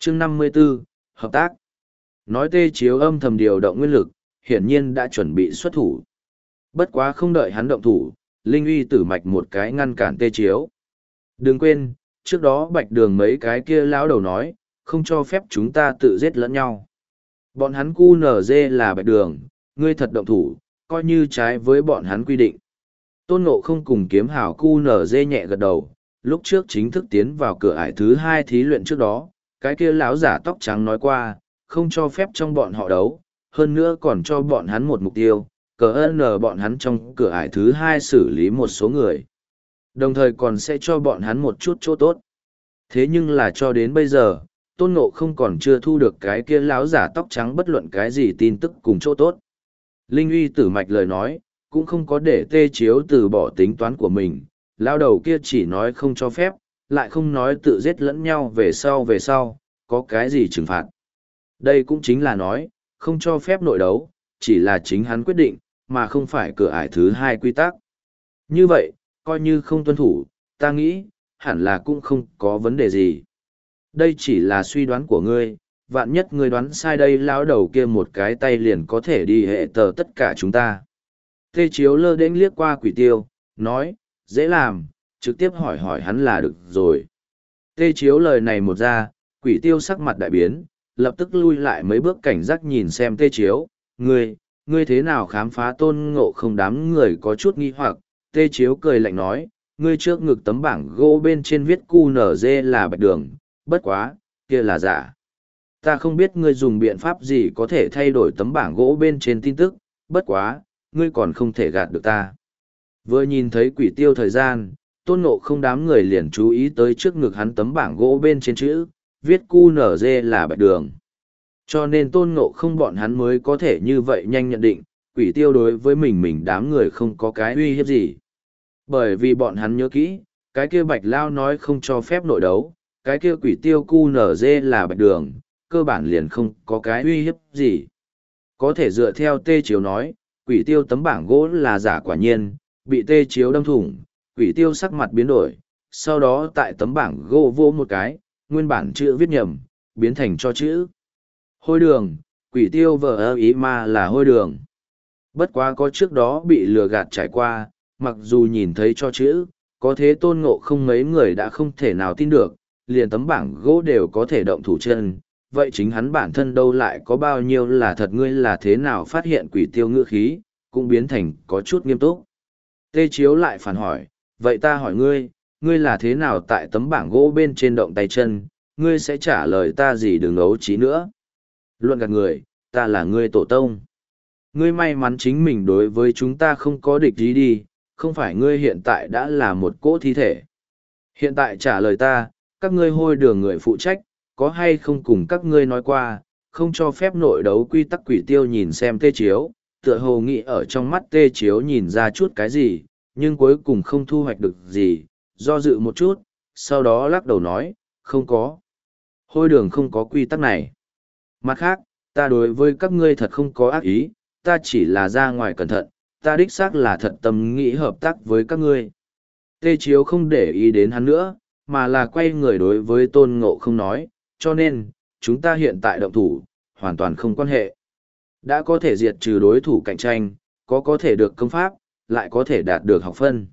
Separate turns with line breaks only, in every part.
chương 54, hợp tác. Nói Tê Chiếu âm thầm điều động nguyên lực, hiển nhiên đã chuẩn bị xuất thủ. Bất quá không đợi hắn động thủ, Linh uy tử mạch một cái ngăn cản Tê Chiếu. Đừng quên, trước đó Bạch Đường mấy cái kia lão đầu nói, không cho phép chúng ta tự giết lẫn nhau. Bọn hắn QNZ là Bạch Đường, ngươi thật động thủ, coi như trái với bọn hắn quy định. Tôn Ngộ không cùng kiếm hào QNZ nhẹ gật đầu, lúc trước chính thức tiến vào cửa ải thứ 2 thí luyện trước đó, cái kia lão giả tóc trắng nói qua, không cho phép trong bọn họ đấu, hơn nữa còn cho bọn hắn một mục tiêu, cờ n bọn hắn trong cửa ải thứ 2 xử lý một số người. Đồng thời còn sẽ cho bọn hắn một chút chỗ tốt. Thế nhưng là cho đến bây giờ, Tôn Ngộ không còn chưa thu được cái kia lão giả tóc trắng bất luận cái gì tin tức cùng chỗ tốt. Linh uy tử mạch lời nói, cũng không có để Tê Chiếu từ bỏ tính toán của mình, lao đầu kia chỉ nói không cho phép, lại không nói tự giết lẫn nhau về sau, có cái gì trừng phạt. Đây cũng chính là nói, không cho phép nội đấu, chỉ là chính hắn quyết định, mà không phải cửa ải thứ 2 quy tắc. Như vậy, coi như không tuân thủ, ta nghĩ, hẳn là cũng không có vấn đề gì. Đây chỉ là suy đoán của ngươi, vạn nhất ngươi đoán sai đây lão đầu kia một cái tay liền có thể đi hệ tờ tất cả chúng ta. Tê Chiếu lơ đễnh liếc qua Quỷ Tiêu, nói, dễ làm, trực tiếp hỏi hỏi hắn là được rồi. Tê Chiếu lời này một ra, Quỷ Tiêu sắc mặt đại biến, lập tức lui lại mấy bước cảnh giác nhìn xem Tê Chiếu, ngươi thế nào khám phá Tôn Ngộ không? Đám người có chút nghi hoặc. Tê Chiếu cười lạnh nói, ngươi trước ngực tấm bảng gỗ bên trên viết QNZ là Bạch Đường, bất quá, kia là giả. Ta không biết ngươi dùng biện pháp gì có thể thay đổi tấm bảng gỗ bên trên tin tức, bất quá, ngươi còn không thể gạt được ta. Vừa nhìn thấy Quỷ Tiêu thời gian, Tôn Ngộ không đám người liền chú ý tới trước ngực hắn tấm bảng gỗ bên trên chữ, viết QNZ là Bạch Đường. Cho nên Tôn Ngộ không bọn hắn mới có thể như vậy nhanh nhận định, Quỷ Tiêu đối với mình đám người không có cái uy hiếp gì. Bởi vì bọn hắn nhớ kỹ, cái kia Bạch Lao nói không cho phép nội đấu, cái kia Quỷ Tiêu QNZ là Bạch Đường, cơ bản liền không có cái uy hiếp gì. Có thể dựa theo Tê Chiếu nói, Quỷ Tiêu tấm bảng gỗ là giả quả nhiên, bị Tê Chiếu đâm thủng, Quỷ Tiêu sắc mặt biến đổi, sau đó tại tấm bảng gỗ vô một cái, nguyên bản chữ viết nhầm, biến thành cho chữ hôi đường. Quỷ Tiêu vờ ý mà là hôi đường. Bất quá có trước đó bị lừa gạt trải qua, mặc dù nhìn thấy cho chữ, có thế Tôn Ngộ không mấy người đã không thể nào tin được, liền tấm bảng gỗ đều có thể động thủ chân. Vậy chính hắn bản thân đâu lại có bao nhiêu là thật? Ngươi là thế nào phát hiện? Quỷ Tiêu ngữ khí cũng biến thành có chút nghiêm túc. Tê Chiếu lại phản hỏi, vậy ta hỏi ngươi là thế nào tại tấm bảng gỗ bên trên động tay chân? Ngươi sẽ trả lời ta gì? Đừng ấu trí nữa. Luận gạt người, ta là ngươi tổ tông. Ngươi may mắn chính mình đối với chúng ta không có địch gì đi, không phải ngươi hiện tại đã là một cỗ thi thể. Hiện tại trả lời ta, các ngươi hôi đường người phụ trách, có hay không cùng các ngươi nói qua, không cho phép nội đấu quy tắc? Quỷ Tiêu nhìn xem Tê Chiếu, tựa hồ nghĩ ở trong mắt Tê Chiếu nhìn ra chút cái gì, nhưng cuối cùng không thu hoạch được gì, do dự một chút, sau đó lắc đầu nói, không có. Hôi đường không có quy tắc này. Mặt khác, ta đối với các ngươi thật không có ác ý, ta chỉ là ra ngoài cẩn thận, ta đích xác là thật tâm nghĩ hợp tác với các ngươi. Tê Chiếu không để ý đến hắn nữa, mà là quay người đối với Tôn Ngộ không nói, cho nên, chúng ta hiện tại động thủ, hoàn toàn không quan hệ. Đã có thể diệt trừ đối thủ cạnh tranh, có thể được công pháp, lại có thể đạt được học phân.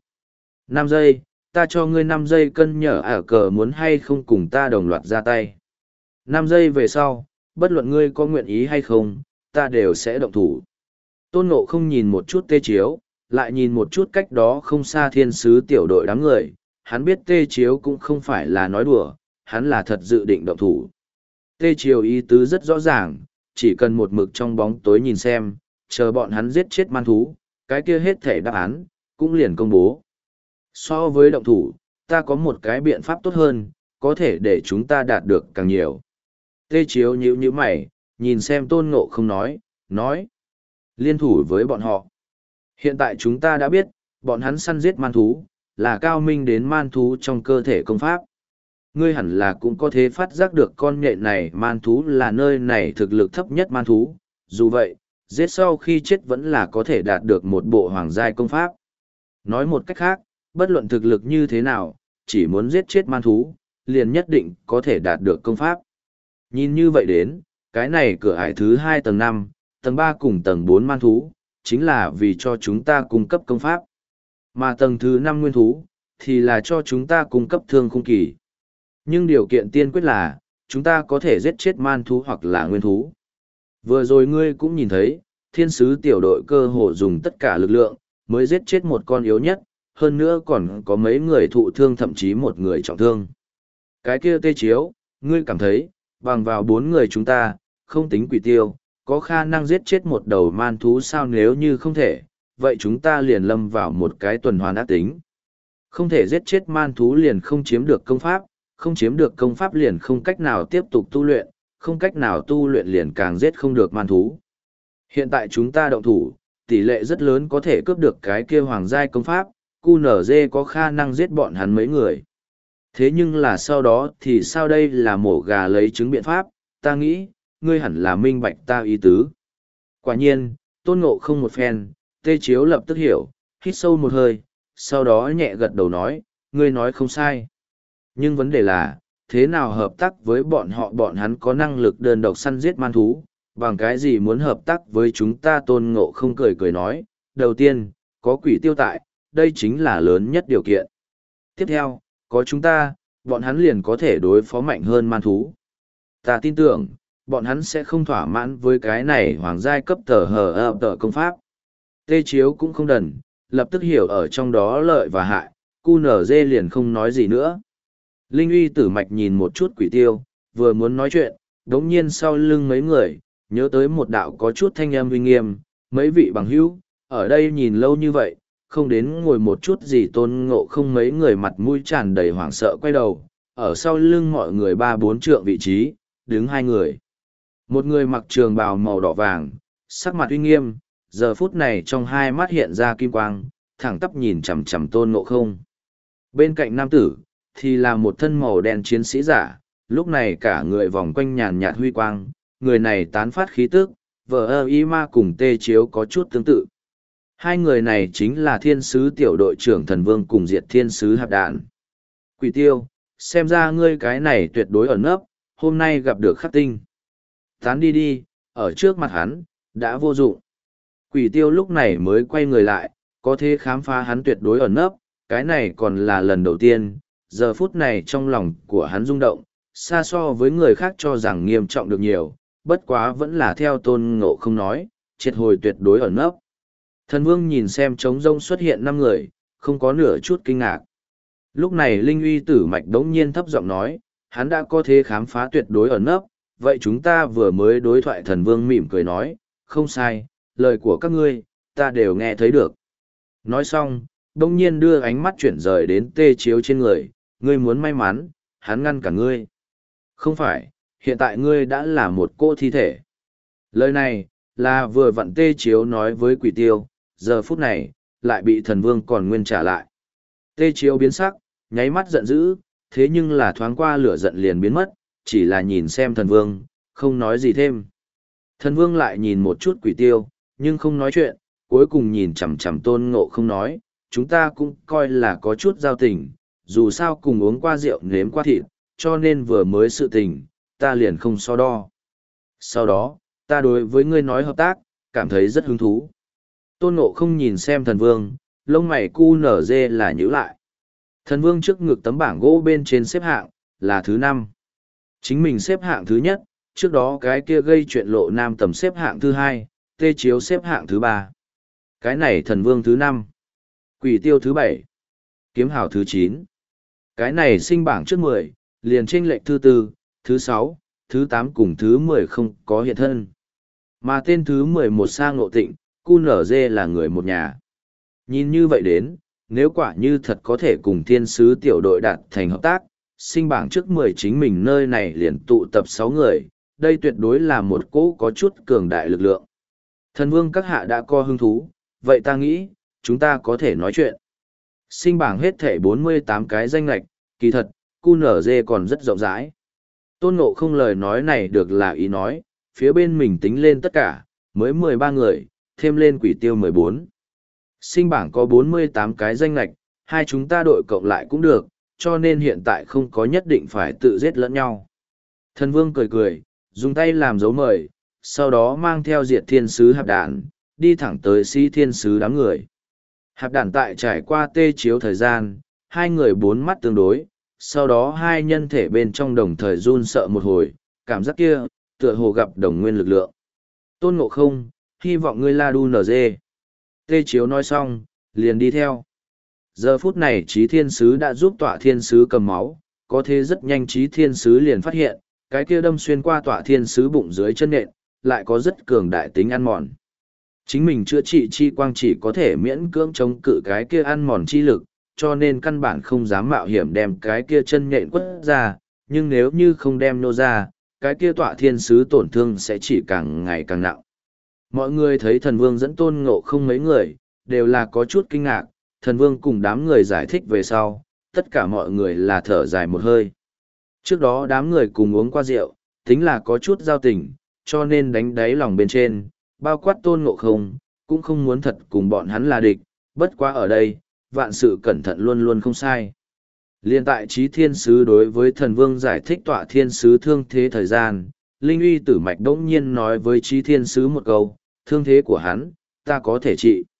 5 giây, ta cho ngươi 5 giây cân nhở ở cờ muốn hay không cùng ta đồng loạt ra tay. 5 giây về sau, bất luận ngươi có nguyện ý hay không, ta đều sẽ động thủ. Tôn Ngộ không nhìn một chút Tê Chiếu, lại nhìn một chút cách đó không xa thiên sứ tiểu đội đám người, hắn biết Tê Chiếu cũng không phải là nói đùa, hắn là thật dự định động thủ. Tê Chiếu ý tứ rất rõ ràng, chỉ cần một mực trong bóng tối nhìn xem, chờ bọn hắn giết chết man thú, cái kia hết thể đáp án, cũng liền công bố. So với động thủ, ta có một cái biện pháp tốt hơn, có thể để chúng ta đạt được càng nhiều. Tê Chiếu nhíu mày, nhìn xem Tôn Ngộ không nói. Liên thủ với bọn họ. Hiện tại chúng ta đã biết, bọn hắn săn giết man thú, là cao minh đến man thú trong cơ thể công pháp. Ngươi hẳn là cũng có thể phát giác được con nhện này man thú là nơi này thực lực thấp nhất man thú. Dù vậy, giết sau khi chết vẫn là có thể đạt được một bộ hoàng giai công pháp. Nói một cách khác, bất luận thực lực như thế nào, chỉ muốn giết chết man thú, liền nhất định có thể đạt được công pháp. Nhìn như vậy đến, cái này cửa ải thứ 2 tầng 5, tầng 3 cùng tầng 4 man thú, chính là vì cho chúng ta cung cấp công pháp. Mà tầng thứ 5 nguyên thú, thì là cho chúng ta cung cấp thương khung kỳ. Nhưng điều kiện tiên quyết là, chúng ta có thể giết chết man thú hoặc là nguyên thú. Vừa rồi ngươi cũng nhìn thấy, thiên sứ tiểu đội cơ hồ dùng tất cả lực lượng, mới giết chết một con yếu nhất, hơn nữa còn có mấy người thụ thương thậm chí một người trọng thương. Cái kia tê chiếu, ngươi cảm thấy, bằng vào 4 người chúng ta, không tính quỷ tiêu, có khả năng giết chết một đầu man thú sao? Nếu như không thể, vậy chúng ta liền lâm vào một cái tuần hoàn ác tính. Không thể giết chết man thú liền không chiếm được công pháp, không chiếm được công pháp liền không cách nào tiếp tục tu luyện, không cách nào tu luyện liền càng giết không được man thú. Hiện tại chúng ta động thủ, tỷ lệ rất lớn có thể cướp được cái kia hoàng giai công pháp, QNZ có khả năng giết bọn hắn mấy người. Thế nhưng là sau đó thì sao? Đây là mổ gà lấy trứng biện pháp, ta nghĩ, ngươi hẳn là minh bạch ta ý tứ. Quả nhiên, Tôn Ngộ không một phen, Tê Chiếu lập tức hiểu, hít sâu một hơi, sau đó nhẹ gật đầu nói, ngươi nói không sai. Nhưng vấn đề là, thế nào hợp tác với bọn họ? Bọn hắn có năng lực đơn độc săn giết man thú, bằng cái gì muốn hợp tác với chúng ta? Tôn Ngộ không cười cười nói, đầu tiên, có quỷ tiêu tại, đây chính là lớn nhất điều kiện. Tiếp theo, có chúng ta, bọn hắn liền có thể đối phó mạnh hơn man thú. Ta tin tưởng, bọn hắn sẽ không thỏa mãn với cái này hoàng giai cấp tờ công pháp. Tê Chiếu cũng không đần, lập tức hiểu ở trong đó lợi và hại, QNZ liền không nói gì nữa. Linh uy tử mạch nhìn một chút quỷ tiêu, vừa muốn nói chuyện, đống nhiên sau lưng mấy người, nhớ tới một đạo có chút thanh âm uy nghiêm, mấy vị bằng hữu, ở đây nhìn lâu như vậy, không đến ngồi một chút gì. Tôn Ngộ không mấy người mặt mũi tràn đầy hoảng sợ quay đầu, ở sau lưng mọi người 3-4 trượng vị trí, đứng hai người. Một người mặc trường bào màu đỏ vàng, sắc mặt uy nghiêm, giờ phút này trong hai mắt hiện ra kim quang, thẳng tắp nhìn chằm chằm Tôn Ngộ không. Bên cạnh nam tử, thì là một thân màu đen chiến sĩ giả, lúc này cả người vòng quanh nhàn nhạt huy quang, người này tán phát khí tức, vờ y ma cùng Tê Chiếu có chút tương tự. Hai người này chính là thiên sứ tiểu đội trưởng Thần Vương cùng diệt thiên sứ hạp đạn. Quỷ tiêu, xem ra ngươi cái này tuyệt đối ẩn nấp, hôm nay gặp được khắc tinh. Tán đi đi, ở trước mặt hắn, đã vô dụng. Quỷ tiêu lúc này mới quay người lại, có thể khám phá hắn tuyệt đối ẩn nấp, cái này còn là lần đầu tiên, giờ phút này trong lòng của hắn rung động, xa so với người khác cho rằng nghiêm trọng được nhiều, bất quá vẫn là theo Tôn Ngộ không nói, triệt hồi tuyệt đối ẩn nấp. Thần Vương nhìn xem trống rông xuất hiện 5 người, không có nửa chút kinh ngạc. Lúc này Linh uy tử mạch đống nhiên thấp giọng nói, hắn đã có thể khám phá tuyệt đối ẩn nấp, vậy chúng ta vừa mới đối thoại. Thần Vương mỉm cười nói, không sai, lời của các ngươi, ta đều nghe thấy được. Nói xong, đống nhiên đưa ánh mắt chuyển rời đến Tê Chiếu trên người, ngươi muốn may mắn, hắn ngăn cả ngươi. Không phải, hiện tại ngươi đã là một cô thi thể. Lời này, là vừa vặn Tê Chiếu nói với quỷ tiêu, giờ phút này, lại bị Thần Vương còn nguyên trả lại. Tê Chiếu biến sắc, nháy mắt giận dữ, thế nhưng là thoáng qua lửa giận liền biến mất, chỉ là nhìn xem Thần Vương, không nói gì thêm. Thần Vương lại nhìn một chút quỷ tiêu, nhưng không nói chuyện, cuối cùng nhìn chằm chằm Tôn Ngộ không nói, chúng ta cũng coi là có chút giao tình, dù sao cùng uống qua rượu nếm qua thịt, cho nên vừa mới sự tình, ta liền không so đo. Sau đó, ta đối với ngươi nói hợp tác, cảm thấy rất hứng thú. Tôn Ngộ không nhìn xem Thần Vương, lông mày cu nở dê là nhíu lại. Thần Vương trước ngực tấm bảng gỗ bên trên xếp hạng, là thứ 5. Chính mình xếp hạng thứ nhất, trước đó cái kia gây chuyện lộ nam tầm xếp hạng thứ 2, Tê Chiếu xếp hạng thứ 3. Cái này Thần Vương thứ 5. Quỷ tiêu thứ 7. Kiếm hào thứ 9. Cái này sinh bảng trước 10, liền chênh lệch thứ 4, thứ 6, thứ 8 cùng thứ 10 không có hiện thân. Mà tên thứ 11 Sa Ngộ Tịnh, QNZ là người một nhà. Nhìn như vậy đến, nếu quả như thật có thể cùng thiên sứ tiểu đội đạt thành hợp tác, sinh bảng trước 10 chính mình nơi này liền tụ tập 6 người, đây tuyệt đối là một cỗ có chút cường đại lực lượng. Thần Vương các hạ đã có hứng thú, vậy ta nghĩ, chúng ta có thể nói chuyện. Sinh bảng hết thể 48 cái danh lạch, kỳ thật, QNZ còn rất rộng rãi. Tôn Ngộ không lời nói này được là ý nói, phía bên mình tính lên tất cả, mới 13 người, thêm lên quỷ tiêu 14. Sinh bảng có 48 cái danh lạch, hai chúng ta đội cộng lại cũng được, cho nên hiện tại không có nhất định phải tự giết lẫn nhau. Thần vương cười cười, dùng tay làm dấu mời, sau đó mang theo diệt thiên sứ hạp đản, đi thẳng tới sĩ thiên sứ đám người. Hạp đản tại trải qua tê chiếu thời gian, hai người bốn mắt tương đối, sau đó hai nhân thể bên trong đồng thời run sợ một hồi, cảm giác kia, tựa hồ gặp đồng nguyên lực lượng. Tôn Ngộ Không, hy vọng ngươi la đu nở dê. Tê chiếu nói xong, liền đi theo. Giờ phút này Chí Thiên Sứ đã giúp Tọa Thiên Sứ cầm máu, có thế rất nhanh Chí Thiên Sứ liền phát hiện, cái kia đâm xuyên qua Tọa Thiên Sứ bụng dưới chân nện, lại có rất cường đại tính ăn mòn. Chính mình chữa trị chi quang chỉ có thể miễn cưỡng chống cự cái kia ăn mòn chi lực, cho nên căn bản không dám mạo hiểm đem cái kia chân nhện quất ra, nhưng nếu như không đem nô ra, cái kia Tọa Thiên Sứ tổn thương sẽ chỉ càng ngày càng nặng. Mọi người thấy thần vương dẫn Tôn Ngộ Không mấy người, đều là có chút kinh ngạc, thần vương cùng đám người giải thích về sau, tất cả mọi người là thở dài một hơi. Trước đó đám người cùng uống qua rượu, tính là có chút giao tình, cho nên đánh đáy lòng bên trên, bao quát Tôn Ngộ Không, cũng không muốn thật cùng bọn hắn là địch, bất quá ở đây, vạn sự cẩn thận luôn luôn không sai. Liên tại Chí Thiên Sứ đối với thần vương giải thích Tọa Thiên Sứ thương thế thời gian, Linh Uy Tử Mạch đỗng nhiên nói với Chí Thiên Sứ một câu, thương thế của hắn, ta có thể trị.